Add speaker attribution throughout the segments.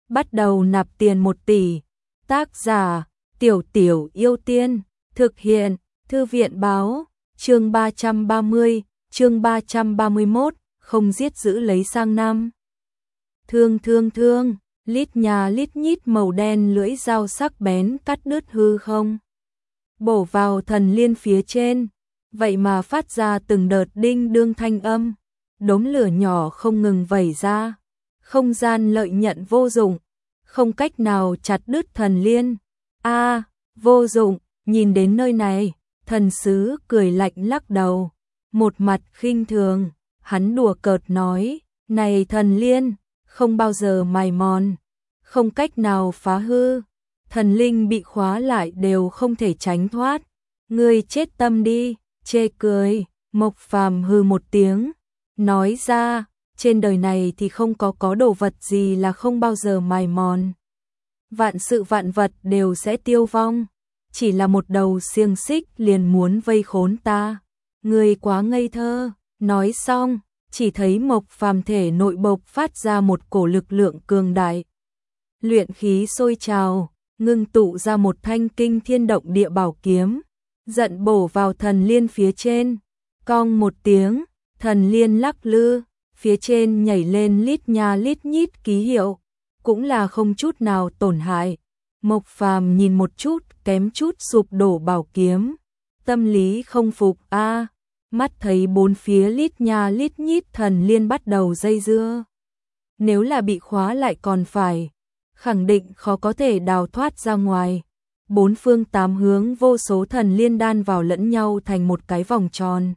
Speaker 1: bắt đầu nạp tiền 1 tỷ. Tác giả, Tiểu Tiểu Yêu Tiên, thực hiện, Thư viện báo, chương 330, chương 331, không giết giữ lấy sang năm. Thương, lít nhà lít nhít màu đen lưỡi dao sắc bén cắt đứt hư không. Bổ vào thần liên phía trên, vậy mà phát ra từng đợt đinh đương thanh âm, đốm lửa nhỏ không ngừng vẩy ra. Không gian lợi nhận vô dụng, không cách nào chặt đứt thần liên. Vô dụng, nhìn đến nơi này, thần sứ cười lạnh lắc đầu, một mặt khinh thường, hắn đùa cợt nói, này thần liên, không bao giờ mài mòn, không cách nào phá hư, thần linh bị khóa lại đều không thể tránh thoát, ngươi chết tâm đi, chê cười, Mộc Phàm hừ một tiếng, nói ra, trên đời này thì không có đồ vật gì là không bao giờ mài mòn. Vạn sự vạn vật đều sẽ tiêu vong, chỉ là một đầu xiềng xích liền muốn vây khốn ta. Ngươi quá ngây thơ, nói xong, chỉ thấy Mộc Phàm thể nội bộc phát ra một cổ lực lượng cường đại. Luyện khí sôi trào, ngưng tụ ra một thanh kinh thiên động địa bảo kiếm, giận bổ vào thần liên phía trên. Cong một tiếng, thần liên lắc lư, phía trên nhảy lên lít nha lít nhít ký hiệu, cũng là không chút nào tổn hại. Mộc Phàm nhìn một chút, kém chút sụp đổ bảo kiếm, tâm lý không phục mắt thấy bốn phía lít nha lít nhít thần liên bắt đầu dây dưa. Nếu là bị khóa lại còn phải, khẳng định khó có thể đào thoát ra ngoài. Bốn phương tám hướng vô số thần liên đan vào lẫn nhau thành một cái vòng tròn,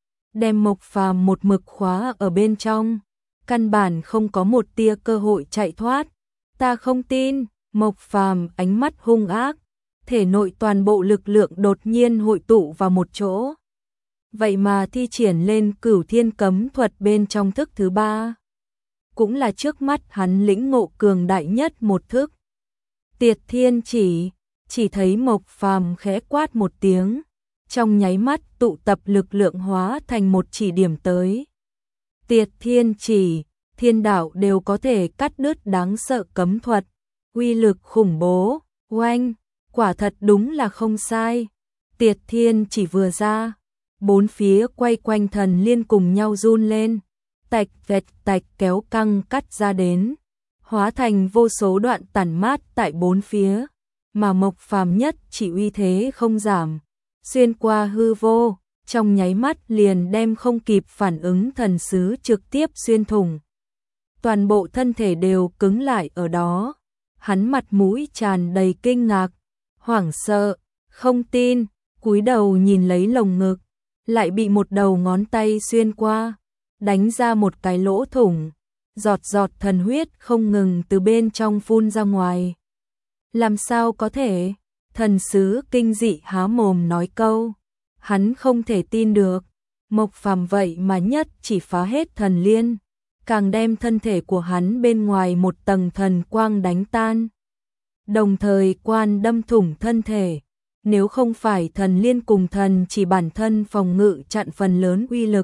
Speaker 1: đem Mộc Phàm một mực khóa ở bên trong, căn bản không có một tia cơ hội chạy thoát. Ta không tin. Mộc Phàm ánh mắt hung ác, thể nội toàn bộ lực lượng đột nhiên hội tụ vào một chỗ. Vậy mà thi triển lên Cửu Thiên Cấm Thuật bên trong thức thứ 3. Cũng là trước mắt hắn lĩnh ngộ cường đại nhất một thức. Tiệt Thiên chỉ thấy Mộc Phàm khẽ quát một tiếng, trong nháy mắt tụ tập lực lượng hóa thành một chỉ điểm tới. Tiệt Thiên chỉ, thiên đạo đều có thể cắt đứt đáng sợ cấm thuật. Uy lực khủng bố, oanh, quả thật đúng là không sai. Tiệt Thiên chỉ vừa ra, bốn phía quay quanh thần liên cùng nhau run lên, tạch vẹt tạch kéo căng cắt ra đến, hóa thành vô số đoạn tản mát tại bốn phía, mà Mộc Phàm nhất chỉ uy thế không giảm, xuyên qua hư vô, trong nháy mắt liền đem không kịp phản ứng thần sứ trực tiếp xuyên thủng. Toàn bộ thân thể đều cứng lại ở đó. Hắn mặt mũi tràn đầy kinh ngạc, hoảng sợ, không tin, cúi đầu nhìn lấy lồng ngực, lại bị một đầu ngón tay xuyên qua, đánh ra một cái lỗ thủng, giọt giọt thần huyết không ngừng từ bên trong phun ra ngoài. Làm sao có thể? Thần sứ kinh dị há mồm nói câu, hắn không thể tin được, Mộc Phàm vậy mà nhất chỉ phá hết thần liên, càng đem thân thể của hắn bên ngoài một tầng thần quang đánh tan, đồng thời quan đâm thủng thân thể. Nếu không phải thần liên cùng thần chỉ bản thân phòng ngự chặn phần lớn uy lực,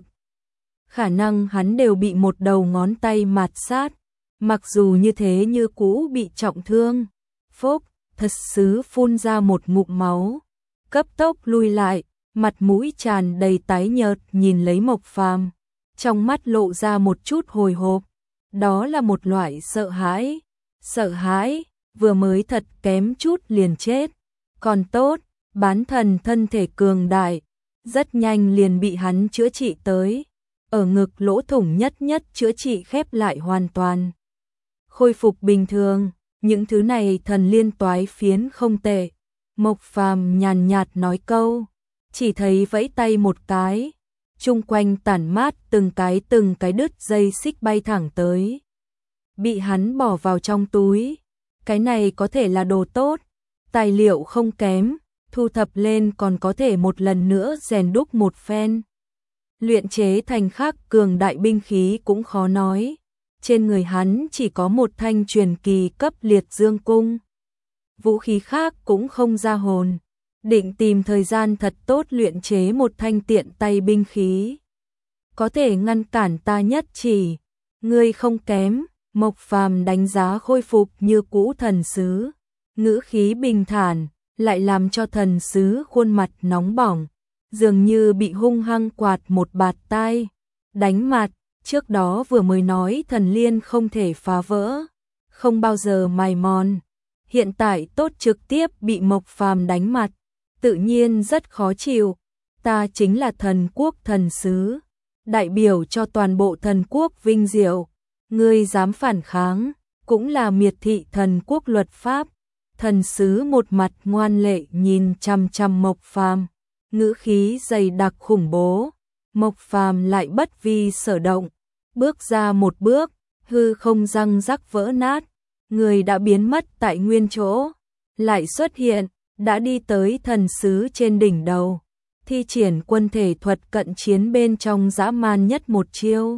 Speaker 1: khả năng hắn đều bị một đầu ngón tay mạt sát, mặc dù như thế như cũ bị trọng thương. Phốc, thật sứ phun ra một ngụm máu, cấp tốc lui lại, mặt mũi tràn đầy tái nhợt nhìn lấy Mộc Phàm, trong mắt lộ ra một chút hồi hộp, đó là một loại sợ hãi, vừa mới thật kém chút liền chết, còn tốt, bán thần thân thể cường đại, rất nhanh liền bị hắn chữa trị tới, ở ngực lỗ thủng nhất chữa trị khép lại hoàn toàn, khôi phục bình thường, những thứ này thần liên toái phiến không tệ. Mộc Phàm nhàn nhạt nói câu, chỉ thấy vẫy tay một cái, chung quanh tản mát từng cái đứt dây xích bay thẳng tới, bị hắn bỏ vào trong túi. Cái này có thể là đồ tốt, tài liệu không kém, thu thập lên còn có thể một lần nữa rèn đúc một phen. Luyện chế thành khác cường đại binh khí cũng khó nói, trên người hắn chỉ có một thanh truyền kỳ cấp liệt dương cung. Vũ khí khác cũng không ra hồn, định tìm thời gian thật tốt luyện chế một thanh tiện tay binh khí. Có thể ngăn cản ta nhất chỉ, ngươi không kém. Mộc Phàm đánh giá khôi phục như cũ thần sứ, ngữ khí bình thản, lại làm cho thần sứ khuôn mặt nóng bỏng, dường như bị hung hăng quạt một bạt tai, đánh mặt. Trước đó vừa mới nói thần liên không thể phá vỡ, không bao giờ mài mòn. Hiện tại tốt trực tiếp bị Mộc Phàm đánh mặt, tự nhiên rất khó chịu. Ta chính là thần quốc thần sứ, đại biểu cho toàn bộ thần quốc vinh diệu. Ngươi dám phản kháng, cũng là miệt thị thần quốc luật pháp. Thần sứ một mặt ngoan lệ nhìn chằm chằm Mộc Phàm, ngữ khí dày đặc khủng bố. Mộc Phàm lại bất vi sở động, bước ra một bước, hư không răng rắc vỡ nát, người đã biến mất tại nguyên chỗ, lại xuất hiện, đã đi tới thần sứ trên đỉnh đầu, thi triển quân thể thuật cận chiến bên trong dã man nhất một chiêu.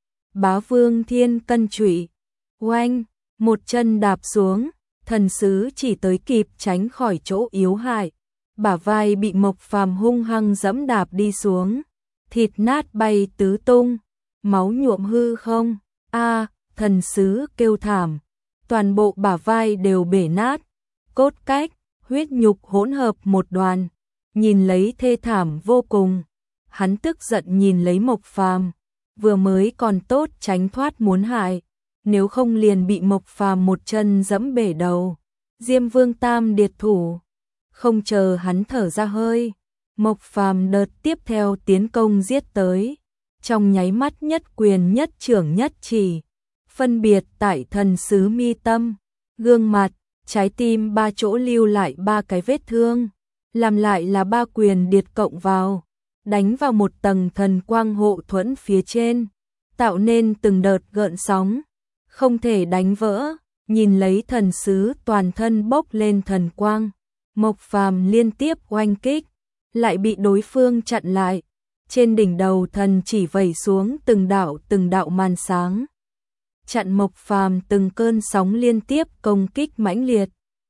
Speaker 1: Bá Vương Thiên Cân Chủy, oanh, một chân đạp xuống, thần sứ chỉ tới kịp tránh khỏi chỗ yếu hại, bả vai bị Mộc Phàm hung hăng dẫm đạp đi xuống, thịt nát bay tứ tung, máu nhuộm hư không. A, thần sứ kêu thảm, toàn bộ bả vai đều bể nát, cốt cách, huyết nhục hỗn hợp một đoàn, nhìn lấy thê thảm vô cùng. Hắn tức giận nhìn lấy Mộc Phàm, vừa mới còn tốt tránh thoát muốn hại, nếu không liền bị Mộc Phàm một chân dẫm bể đầu. Diêm Vương Tam Điệt thủ, không chờ hắn thở ra hơi, Mộc Phàm đợt tiếp theo tiến công giết tới, trong nháy mắt nhất quyền nhất chưởng nhất chỉ, phân biệt tại thần sứ mi tâm, gương mặt, trái tim ba chỗ lưu lại ba cái vết thương, làm lại là ba quyền điệt cộng vào, đánh vào một tầng thần quang hộ thuẫn phía trên, tạo nên từng đợt gợn sóng, không thể đánh vỡ. Nhìn lấy thần sứ toàn thân bốc lên thần quang, Mộc Phàm liên tiếp oanh kích, lại bị đối phương chặn lại. Trên đỉnh đầu thần chỉ vẩy xuống từng đạo màn sáng, chặn Mộc Phàm từng cơn sóng liên tiếp công kích mãnh liệt,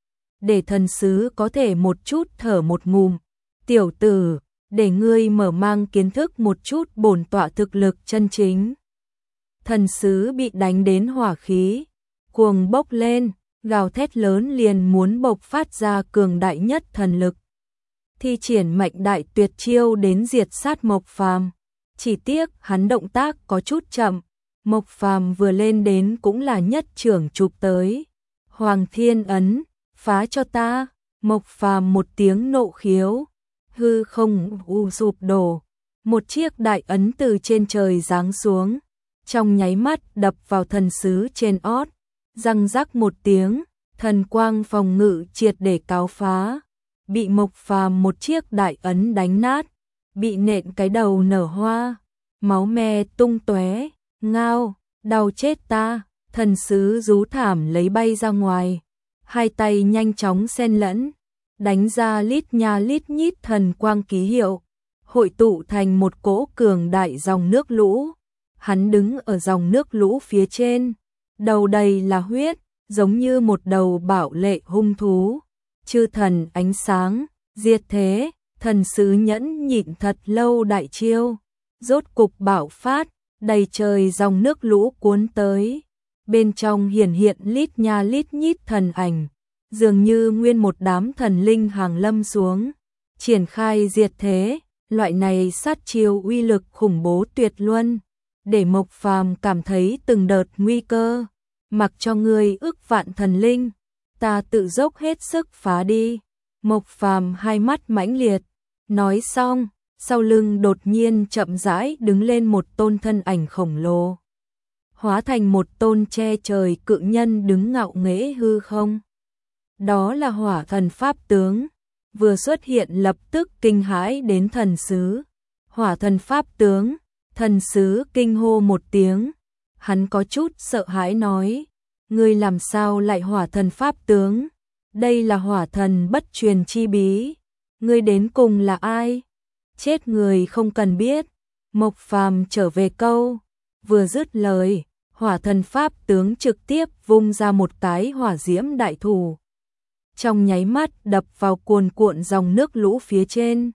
Speaker 1: để thần sứ có thể một chút thở một ngụm. Tiểu tử, để ngươi mở mang kiến thức một chút bổn tọa thực lực chân chính. Thần sứ bị đánh đến hỏa khí cuồng bốc lên, gào thét lớn liền muốn bộc phát ra cường đại nhất thần lực, thi triển mệnh đại tuyệt chiêu đến diệt sát Mộc Phàm. Chỉ tiếc hắn động tác có chút chậm, Mộc Phàm vừa lên đến cũng là nhất trưởng chụp tới. Hoàng Thiên Ấn, phá cho ta. Mộc Phàm một tiếng nộ khiếu, hư không sụp đổ, một chiếc đại ấn từ trên trời giáng xuống, trong nháy mắt đập vào thần sứ trên ót, răng rắc một tiếng, thần quang phòng ngự triệt để cáo phá, bị Mộc Phàm một chiếc đại ấn đánh nát, bị nện cái đầu nở hoa, máu me tung tóe. Ngao, đau chết ta. Thần sứ rú thảm lấy bay ra ngoài, hai tay nhanh chóng xen lẫn, đánh ra lít nha lít nhít thần quang ký hiệu, hội tụ thành một cỗ cường đại dòng nước lũ. Hắn đứng ở dòng nước lũ phía trên, đầu đầy là huyết, giống như một đầu bạo lệ hung thú. Chư thần ánh sáng, diệt thế, thần sứ nhẫn nhịn thật lâu đại chiêu, rốt cục bạo phát, đầy trời dòng nước lũ cuốn tới. Bên trong hiển hiện lít nha lít nhít thần ảnh, dường như nguyên một đám thần linh hàng lâm xuống, triển khai diệt thế. Loại này sát chiêu uy lực khủng bố tuyệt luân, để Mộc Phàm cảm thấy từng đợt nguy cơ. Mặc cho ngươi ức vạn thần linh, ta tự dốc hết sức phá đi. Mộc Phàm hai mắt mãnh liệt, nói xong, sau lưng đột nhiên chậm rãi đứng lên một tôn thân ảnh khổng lồ, hóa thành một tôn che trời cự nhân đứng ngạo nghễ hư không. Đó là Hỏa Thần Pháp tướng, vừa xuất hiện lập tức kinh hãi đến thần sứ. Hỏa Thần Pháp tướng, thần sứ kinh hô một tiếng, hắn có chút sợ hãi nói, ngươi làm sao lại Hỏa Thần Pháp tướng? Đây là hỏa thần bất truyền chi bí, ngươi đến cùng là ai? Chết người không cần biết. Mộc Phàm trở về câu, vừa dứt lời, Hỏa Thần Pháp tướng trực tiếp vung ra một cái hỏa diễm đại thủ, trong nháy mắt đập vào cuồn cuộn dòng nước lũ phía trên.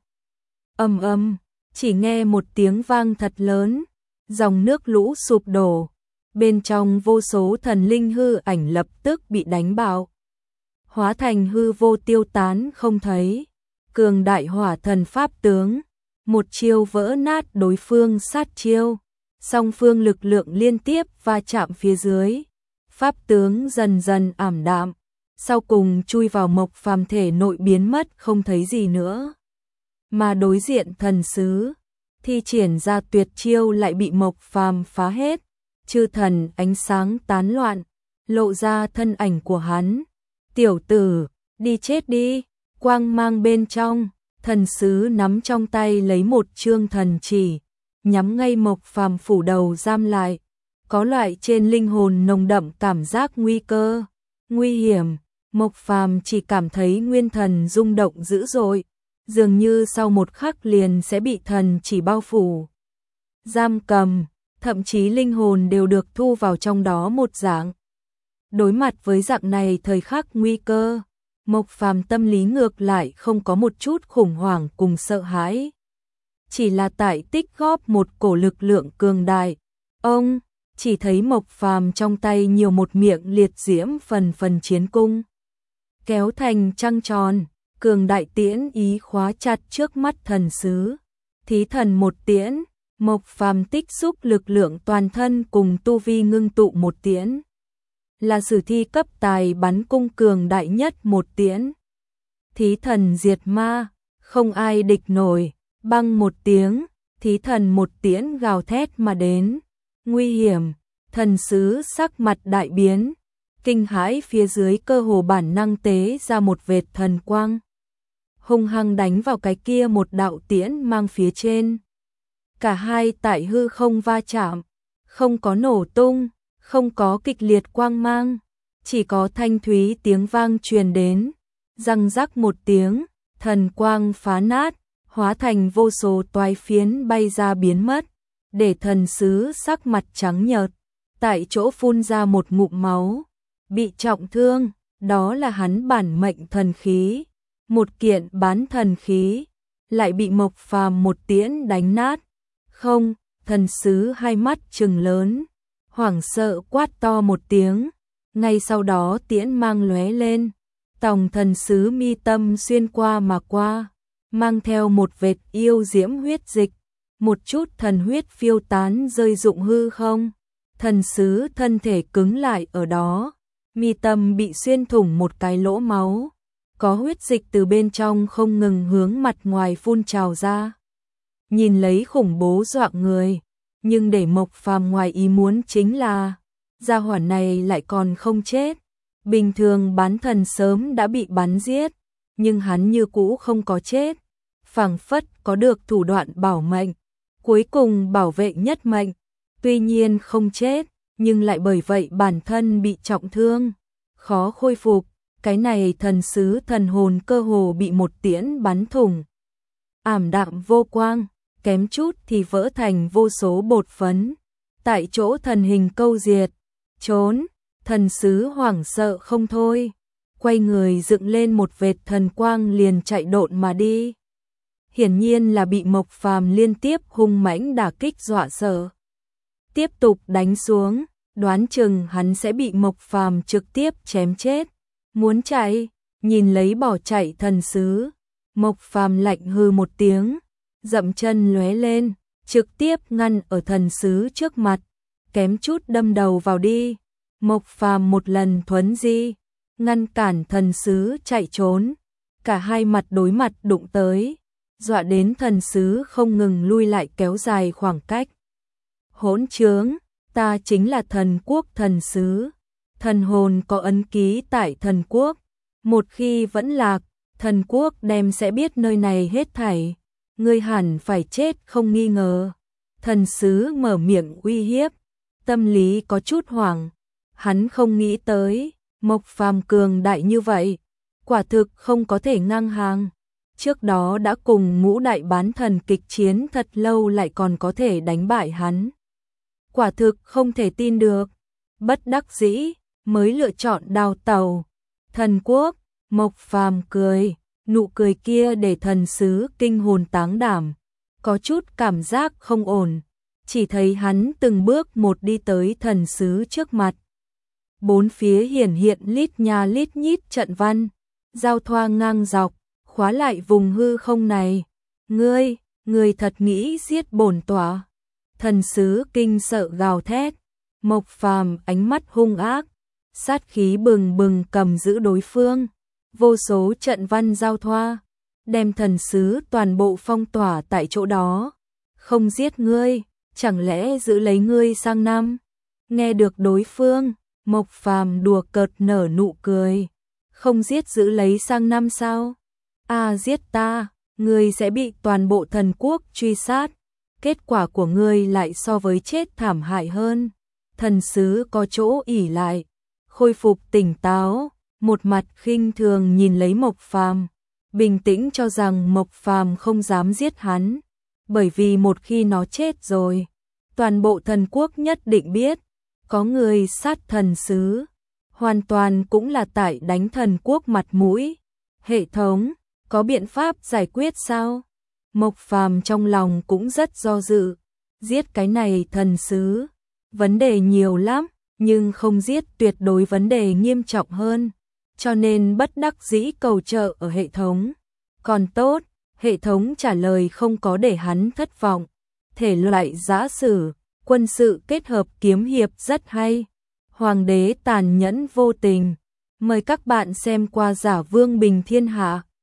Speaker 1: Ầm ầm, chỉ nghe một tiếng vang thật lớn, dòng nước lũ sụp đổ, bên trong vô số thần linh hư ảnh lập tức bị đánh bạo, hóa thành hư vô tiêu tán không thấy. Cường đại hỏa thần pháp tướng, một chiêu vỡ nát đối phương sát chiêu, song phương lực lượng liên tiếp va chạm phía dưới, pháp tướng dần dần ảm đạm, sau cùng chui vào Mộc Phàm thể nội biến mất không thấy gì nữa. Mà đối diện thần sứ, thi triển ra tuyệt chiêu lại bị Mộc Phàm phá hết, chư thần ánh sáng tán loạn, lộ ra thân ảnh của hắn. Tiểu tử, đi chết đi, quang mang bên trong, thần sứ nắm trong tay lấy một chương thần chỉ, nhắm ngay Mộc Phàm phủ đầu giam lại, có loại trên linh hồn nồng đậm cảm giác nguy cơ, nguy hiểm. Mộc Phàm chỉ cảm thấy nguyên thần rung động dữ dội, dường như sau một khắc liền sẽ bị thần chỉ bao phủ, giam cầm, thậm chí linh hồn đều được thu vào trong đó một dạng. Đối mặt với dạng này thời khắc nguy cơ, Mộc Phàm tâm lý ngược lại không có một chút khủng hoảng cùng sợ hãi, chỉ là tại tích góp một cổ lực lượng cường đại. Ông chỉ thấy Mộc Phàm trong tay nhiều một miệng liệt diễm phần phần chiến cung, kéo thành trăng tròn, cường đại tiễn ý khóa chặt trước mắt thần sứ. Thí thần một tiễn, Mộc Phàm tích xúc lực lượng toàn thân cùng tu vi ngưng tụ một tiễn, là sử thi cấp tài bắn cung cường đại nhất một tiễn. Thí thần diệt ma, không ai địch nổi, băng một tiếng, thí thần một tiễn gào thét mà đến. Nguy hiểm, thần sứ sắc mặt đại biến, kinh hãi phía dưới cơ hồ bản năng tế ra một vệt thần quang, hung hăng đánh vào cái kia một đạo tiễn mang phía trên. Cả hai tại hư không va chạm, không có nổ tung, không có kịch liệt quang mang, chỉ có thanh thúy tiếng vang truyền đến, răng rắc một tiếng, thần quang phá nát, hóa thành vô số toái phiến bay ra biến mất, để thần sứ sắc mặt trắng nhợt, tại chỗ phun ra một ngụm máu, bị trọng thương. Đó là hắn bản mệnh thần khí, một kiện bán thần khí, lại bị Mộc Phàm một tiễn đánh nát. Không, thần sứ hai mắt trừng lớn, hoảng sợ quát to một tiếng, ngay sau đó tiễn mang lóe lên, tòng thần sứ mi tâm xuyên qua mà qua, mang theo một vệt yêu diễm huyết dịch, một chút thần huyết phiêu tán rơi rụng hư không. Thần sứ thân thể cứng lại ở đó, mi tâm bị xuyên thủng một cái lỗ máu, có huyết dịch từ bên trong không ngừng hướng mặt ngoài phun trào ra. Nhìn lấy khủng bố dọa người, nhưng để Mộc Phàm ngoài ý muốn chính là, gia hỏa này lại còn không chết. Bình thường bán thần sớm đã bị bắn giết, nhưng hắn như cũ không có chết, phảng phất có được thủ đoạn bảo mệnh, cuối cùng bảo vệ nhất mệnh. Tuy nhiên không chết, nhưng lại bởi vậy bản thân bị trọng thương, khó khôi phục. Cái này thần sứ thần hồn cơ hồ bị một tiễn bắn thủng, ảm đạm vô quang, kém chút thì vỡ thành vô số bột phấn, tại chỗ thần hình câu diệt. Trốn, thần sứ hoảng sợ không thôi, quay người dựng lên một vệt thần quang liền chạy độn mà đi. Hiển nhiên là bị Mộc Phàm liên tiếp hung mãnh đả kích dọa sợ. Tiếp tục đánh xuống, đoán chừng hắn sẽ bị Mộc Phàm trực tiếp chém chết. Muốn chạy, nhìn lấy bỏ chạy thần sứ, Mộc Phàm lạnh hừ một tiếng, dậm chân lóe lên, trực tiếp ngăn ở thần sứ trước mặt, kém chút đâm đầu vào đi. Mộc Phàm một lần thuấn di, ngăn cản thần sứ chạy trốn, cả hai mặt đối mặt đụng tới, dọa đến thần sứ không ngừng lui lại kéo dài khoảng cách. Hỗn trướng, ta chính là thần quốc thần sứ, thần hồn có ấn ký tại thần quốc, một khi vẫn lạc, thần quốc đem sẽ biết nơi này hết thảy, ngươi hẳn phải chết không nghi ngờ. Thần sứ mở miệng uy hiếp, tâm lý có chút hoảng, hắn không nghĩ tới, Mộc Phàm cường đại như vậy, quả thực không có thể ngang hàng. Trước đó đã cùng ngũ đại bán thần kịch chiến thật lâu lại còn có thể đánh bại hắn. Quả thực không thể tin được, bất đắc dĩ, mới lựa chọn đào tẩu. Thần quốc, Mộc Phàm cười, nụ cười kia để thần sứ kinh hồn táng đảm, có chút cảm giác không ổn. chỉ thấy hắn từng bước một đi tới thần sứ trước mặt. Bốn phía hiển hiện lít nha lít nhít trận văn, giao thoa ngang dọc, khóa lại vùng hư không này. Ngươi thật nghĩ giết bổn tọa? Thần sứ kinh sợ gào thét. Mộc Phàm ánh mắt hung ác, sát khí bừng bừng cầm giữ đối phương. Vô số trận văn giao thoa, đem thần sứ toàn bộ phong tỏa tại chỗ đó. Không giết ngươi, chẳng lẽ giữ lấy ngươi sang năm? Nghe được đối phương, Mộc Phàm đùa cợt nở nụ cười. Không giết giữ lấy sang năm sao? Giết ta, ngươi sẽ bị toàn bộ thần quốc truy sát. Kết quả của ngươi lại so với chết thảm hại hơn. Thần sứ có chỗ ỷ lại, khôi phục tỉnh táo, một mặt khinh thường nhìn lấy Mộc Phàm, bình tĩnh cho rằng Mộc Phàm không dám giết hắn, bởi vì một khi nó chết rồi, toàn bộ thần quốc nhất định biết có người sát thần sứ, hoàn toàn cũng là tại đánh thần quốc mặt mũi. Hệ thống, có biện pháp giải quyết sao? Mộc Phàm trong lòng cũng rất do dự, giết cái này thần sứ, vấn đề nhiều lắm, nhưng không giết tuyệt đối vấn đề nghiêm trọng hơn, cho nên bất đắc dĩ cầu trợ ở hệ thống. Còn tốt, hệ thống trả lời không có để hắn thất vọng. Thể loại giã sử, quân sự kết hợp kiếm hiệp rất hay. Hoàng đế tàn nhẫn vô tình. Mời các bạn xem qua Giả Vương Bình Thiên Hạ.